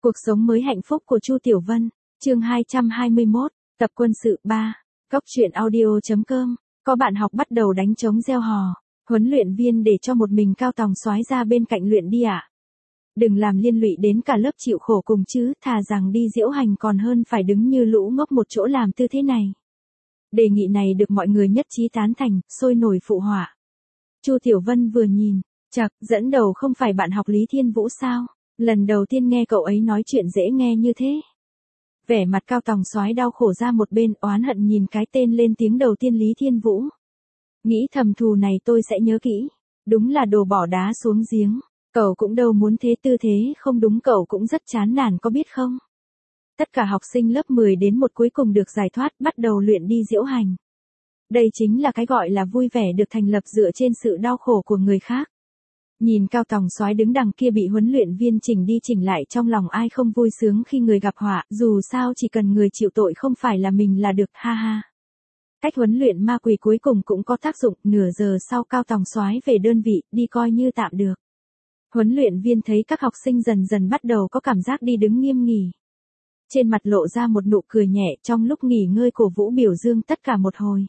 Cuộc sống mới hạnh phúc của Chu Tiểu Vân, chương 221, tập quân sự 3, Cóc truyện audio.com, có bạn học bắt đầu đánh trống reo hò, huấn luyện viên để cho một mình Cao Tòng soái ra bên cạnh luyện đi ạ. Đừng làm liên lụy đến cả lớp chịu khổ cùng chứ, thà rằng đi diễu hành còn hơn phải đứng như lũ ngốc một chỗ làm tư thế này. Đề nghị này được mọi người nhất trí tán thành, sôi nổi phụ họa. Chu Tiểu Vân vừa nhìn, chậc, dẫn đầu không phải bạn học Lý Thiên Vũ sao? Lần đầu tiên nghe cậu ấy nói chuyện dễ nghe như thế. Vẻ mặt Cao Tòng soái đau khổ ra một bên, oán hận nhìn cái tên lên tiếng đầu tiên Lý Thiên Vũ. Nghĩ thầm thù này tôi sẽ nhớ kỹ. Đúng là đồ bỏ đá xuống giếng. Cậu cũng đâu muốn thế, tư thế không đúng cậu cũng rất chán nản có biết không? Tất cả học sinh lớp 10 đến một cuối cùng được giải thoát, bắt đầu luyện đi diễu hành. Đây chính là cái gọi là vui vẻ được thành lập dựa trên sự đau khổ của người khác. Nhìn Cao Tòng soái đứng đằng kia bị huấn luyện viên chỉnh đi chỉnh lại, trong lòng ai không vui sướng khi người gặp họa, dù sao chỉ cần người chịu tội không phải là mình là được, ha ha. Cách huấn luyện ma quỷ cuối cùng cũng có tác dụng, nửa giờ sau Cao Tòng soái về đơn vị, đi coi như tạm được. Huấn luyện viên thấy các học sinh dần dần bắt đầu có cảm giác đi đứng nghiêm nghỉ. Trên mặt lộ ra một nụ cười nhẹ, trong lúc nghỉ ngơi cổ vũ biểu dương tất cả một hồi.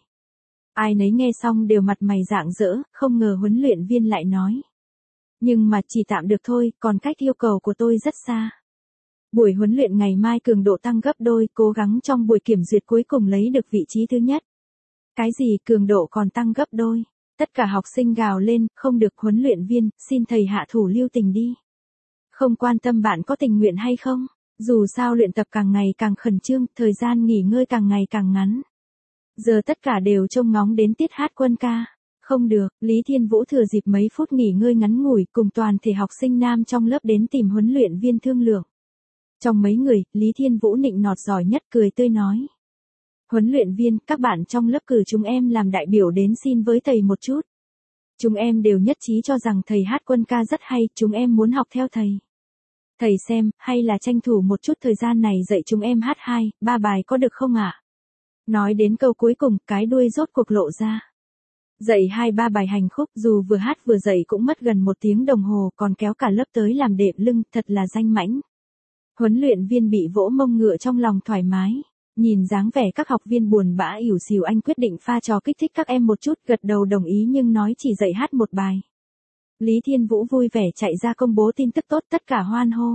Ai nấy nghe xong đều mặt mày rạng rỡ, không ngờ huấn luyện viên lại nói. Nhưng mà chỉ tạm được thôi, còn cách yêu cầu của tôi rất xa. Buổi huấn luyện ngày mai cường độ tăng gấp đôi, cố gắng trong buổi kiểm duyệt cuối cùng lấy được vị trí thứ nhất. Cái gì cường độ còn tăng gấp đôi? Tất cả học sinh gào lên, không được, huấn luyện viên, xin thầy hạ thủ lưu tình đi. Không quan tâm bạn có tình nguyện hay không, dù sao luyện tập càng ngày càng khẩn trương, thời gian nghỉ ngơi càng ngày càng ngắn. Giờ tất cả đều trông ngóng đến tiết hát quân ca. Không được, Lý Thiên Vũ thừa dịp mấy phút nghỉ ngơi ngắn ngủi cùng toàn thể học sinh nam trong lớp đến tìm huấn luyện viên thương lượng. Trong mấy người, Lý Thiên Vũ nịnh nọt giỏi nhất, cười tươi nói. Huấn luyện viên, các bạn trong lớp cử chúng em làm đại biểu đến xin với thầy một chút. Chúng em đều nhất trí cho rằng thầy hát quân ca rất hay, chúng em muốn học theo thầy. Thầy xem, hay là tranh thủ một chút thời gian này dạy chúng em hát 2-3 bài có được không ạ? Nói đến câu cuối cùng, cái đuôi rốt cuộc lộ ra. Dạy 2-3 bài hành khúc, dù vừa hát vừa dạy cũng mất gần 1 tiếng đồng hồ, còn kéo cả lớp tới làm đệm lưng, thật là danh mãnh. Huấn luyện viên bị vỗ mông ngựa trong lòng thoải mái. Nhìn dáng vẻ các học viên buồn bã ỉu xìu, anh quyết định pha trò kích thích các em một chút, gật đầu đồng ý nhưng nói chỉ dạy hát 1 bài. Lý Thiên Vũ vui vẻ chạy ra công bố tin tức tốt, tất cả hoan hô.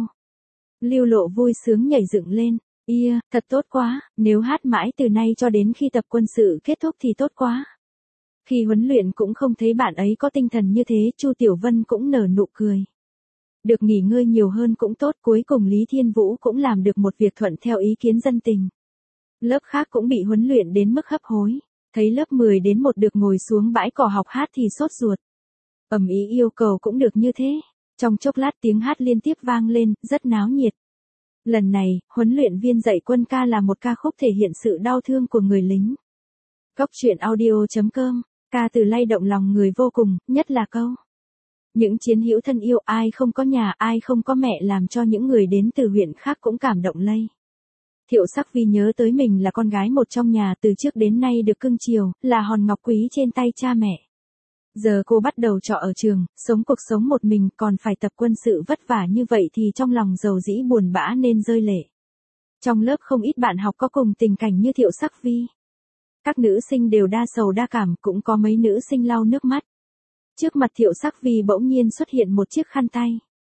Lưu Lộ vui sướng nhảy dựng lên, thật tốt quá, nếu hát mãi từ nay cho đến khi tập quân sự kết thúc thì tốt quá. Khi huấn luyện cũng không thấy bạn ấy có tinh thần như thế, Chu Tiểu Vân cũng nở nụ cười. Được nghỉ ngơi nhiều hơn cũng tốt, cuối cùng Lý Thiên Vũ cũng làm được một việc thuận theo ý kiến dân tình. Lớp khác cũng bị huấn luyện đến mức hấp hối, thấy lớp 10 đến 1 được ngồi xuống bãi cỏ học hát thì sốt ruột. Ầm ý yêu cầu cũng được như thế. Trong chốc lát tiếng hát liên tiếp vang lên, rất náo nhiệt. Lần này, huấn luyện viên dạy quân ca là một ca khúc thể hiện sự đau thương của người lính. Cóc truyện audio.com, ca từ lay động lòng người vô cùng, nhất là câu. Những chiến hữu thân yêu, ai không có nhà, ai không có mẹ, làm cho những người đến từ huyện khác cũng cảm động lây. Thiệu Sắc Vi nhớ tới mình là con gái một trong nhà, từ trước đến nay được cưng chiều, là hòn ngọc quý trên tay cha mẹ. Giờ cô bắt đầu trọ ở trường, sống cuộc sống một mình, còn phải tập quân sự vất vả như vậy thì trong lòng dầu dĩ buồn bã nên rơi lệ. Trong lớp không ít bạn học có cùng tình cảnh như Thiệu Sắc Vi. Các nữ sinh đều đa sầu đa cảm, cũng có mấy nữ sinh lau nước mắt. Trước mặt Thiệu Sắc Vi bỗng nhiên xuất hiện một chiếc khăn tay.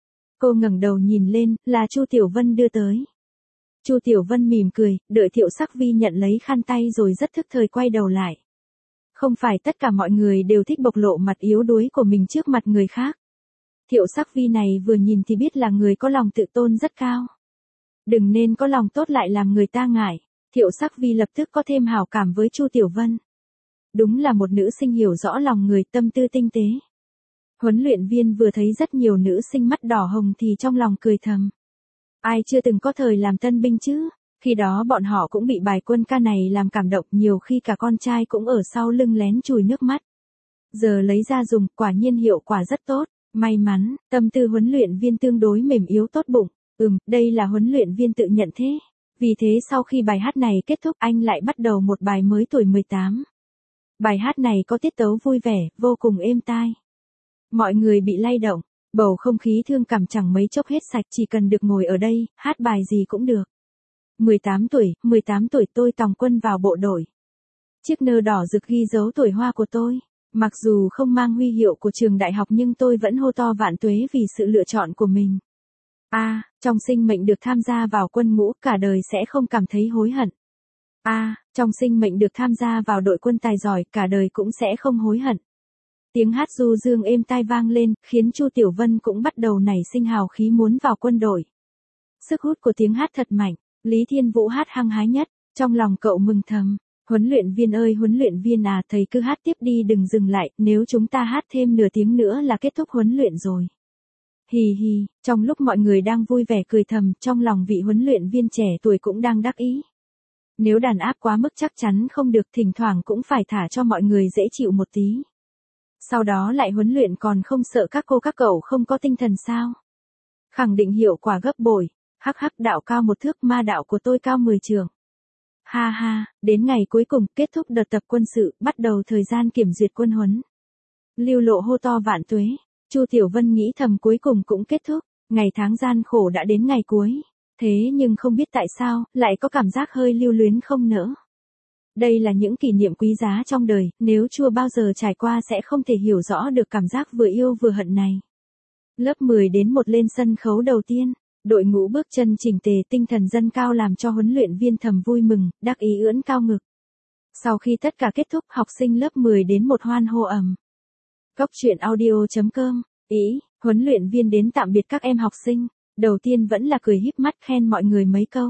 Cô ngẩng đầu nhìn lên, là Chu Tiểu Vân đưa tới. Chu Tiểu Vân mỉm cười, đợi Thiệu Sắc Vi nhận lấy khăn tay rồi rất thức thời quay đầu lại. Không phải tất cả mọi người đều thích bộc lộ mặt yếu đuối của mình trước mặt người khác. Thiệu Sắc Vi này vừa nhìn thì biết là người có lòng tự tôn rất cao. Đừng nên có lòng tốt lại làm người ta ngại. Thiệu Sắc Vi lập tức có thêm hảo cảm với Chu Tiểu Vân. Đúng là một nữ sinh hiểu rõ lòng người, tâm tư tinh tế. Huấn luyện viên vừa thấy rất nhiều nữ sinh mắt đỏ hồng thì trong lòng cười thầm. Ai chưa từng có thời làm tân binh chứ? Khi đó bọn họ cũng bị bài quân ca này làm cảm động, nhiều khi cả con trai cũng ở sau lưng lén chùi nước mắt. Giờ lấy ra dùng, quả nhiên hiệu quả rất tốt. May mắn, tâm tư huấn luyện viên tương đối mềm yếu tốt bụng. Đây là huấn luyện viên tự nhận thế. Vì thế sau khi bài hát này kết thúc, anh lại bắt đầu một bài mới tuổi 18. Bài hát này có tiết tấu vui vẻ, vô cùng êm tai. Mọi người bị lay động. Bầu không khí thương cảm chẳng mấy chốc hết sạch, chỉ cần được ngồi ở đây, hát bài gì cũng được. 18 tuổi tôi tòng quân vào bộ đội. Chiếc nơ đỏ rực ghi dấu tuổi hoa của tôi. Mặc dù không mang huy hiệu của trường đại học nhưng tôi vẫn hô to vạn tuế vì sự lựa chọn của mình. Trong sinh mệnh được tham gia vào quân ngũ, cả đời sẽ không cảm thấy hối hận. Trong sinh mệnh được tham gia vào đội quân tài giỏi, cả đời cũng sẽ không hối hận. Tiếng hát du dương êm tai vang lên, khiến Chu Tiểu Vân cũng bắt đầu nảy sinh hào khí muốn vào quân đội. Sức hút của tiếng hát thật mạnh, Lý Thiên Vũ hát hăng hái nhất, trong lòng cậu mừng thầm. Huấn luyện viên ơi huấn luyện viên à, thầy cứ hát tiếp đi đừng dừng lại, nếu chúng ta hát thêm nửa tiếng nữa là kết thúc huấn luyện rồi. Hì hì, trong lúc mọi người đang vui vẻ cười thầm, trong lòng vị huấn luyện viên trẻ tuổi cũng đang đắc ý. Nếu đàn áp quá mức chắc chắn không được, thỉnh thoảng cũng phải thả cho mọi người dễ chịu một tí. Sau đó lại huấn luyện còn không sợ các cô các cậu không có tinh thần sao? Khẳng định hiệu quả gấp bội. Hắc hắc, đạo cao 1 thước, ma đạo của tôi cao 10 trượng. Ha ha, đến ngày cuối cùng, kết thúc đợt tập quân sự, bắt đầu thời gian kiểm duyệt quân huấn. Lưu Lộ hô to vạn tuế. Chu Tiểu Vân nghĩ thầm cuối cùng cũng kết thúc, ngày tháng gian khổ đã đến ngày cuối. Thế nhưng không biết tại sao, lại có cảm giác hơi lưu luyến không nỡ. Đây là những kỷ niệm quý giá trong đời, nếu chưa bao giờ trải qua sẽ không thể hiểu rõ được cảm giác vừa yêu vừa hận này. Lớp 10 đến 1 lên sân khấu đầu tiên, đội ngũ bước chân chỉnh tề, tinh thần dâng cao làm cho huấn luyện viên thầm vui mừng, đắc ý ưỡn cao ngực. Sau khi tất cả kết thúc, học sinh lớp 10 đến 1 hoan hô ầm. Cốc truyện audio.com, huấn luyện viên đến tạm biệt các em học sinh, đầu tiên vẫn là cười híp mắt khen mọi người mấy câu.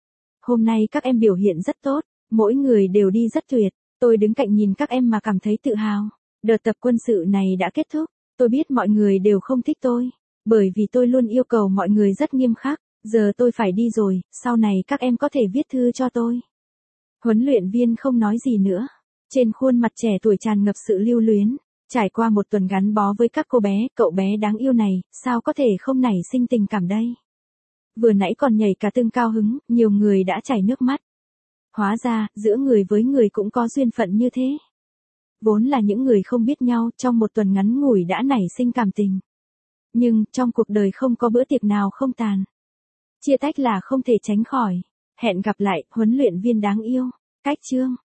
Hôm nay các em biểu hiện rất tốt, mỗi người đều đi rất tuyệt, tôi đứng cạnh nhìn các em mà cảm thấy tự hào. Đợt tập quân sự này đã kết thúc, tôi biết mọi người đều không thích tôi, bởi vì tôi luôn yêu cầu mọi người rất nghiêm khắc, giờ tôi phải đi rồi, sau này các em có thể viết thư cho tôi. Huấn luyện viên không nói gì nữa, trên khuôn mặt trẻ tuổi tràn ngập sự lưu luyến, trải qua 1 tuần gắn bó với các cô bé, cậu bé đáng yêu này, sao có thể không nảy sinh tình cảm đây. Vừa nãy còn nhảy cả tương cao hứng, nhiều người đã chảy nước mắt. Hóa ra, giữa người với người cũng có duyên phận như thế. Vốn là những người không biết nhau, trong 1 tuần ngắn ngủi đã nảy sinh cảm tình. Nhưng, trong cuộc đời không có bữa tiệc nào không tàn. Chia tách là không thể tránh khỏi. Hẹn gặp lại, huấn luyện viên đáng yêu. Cách chương.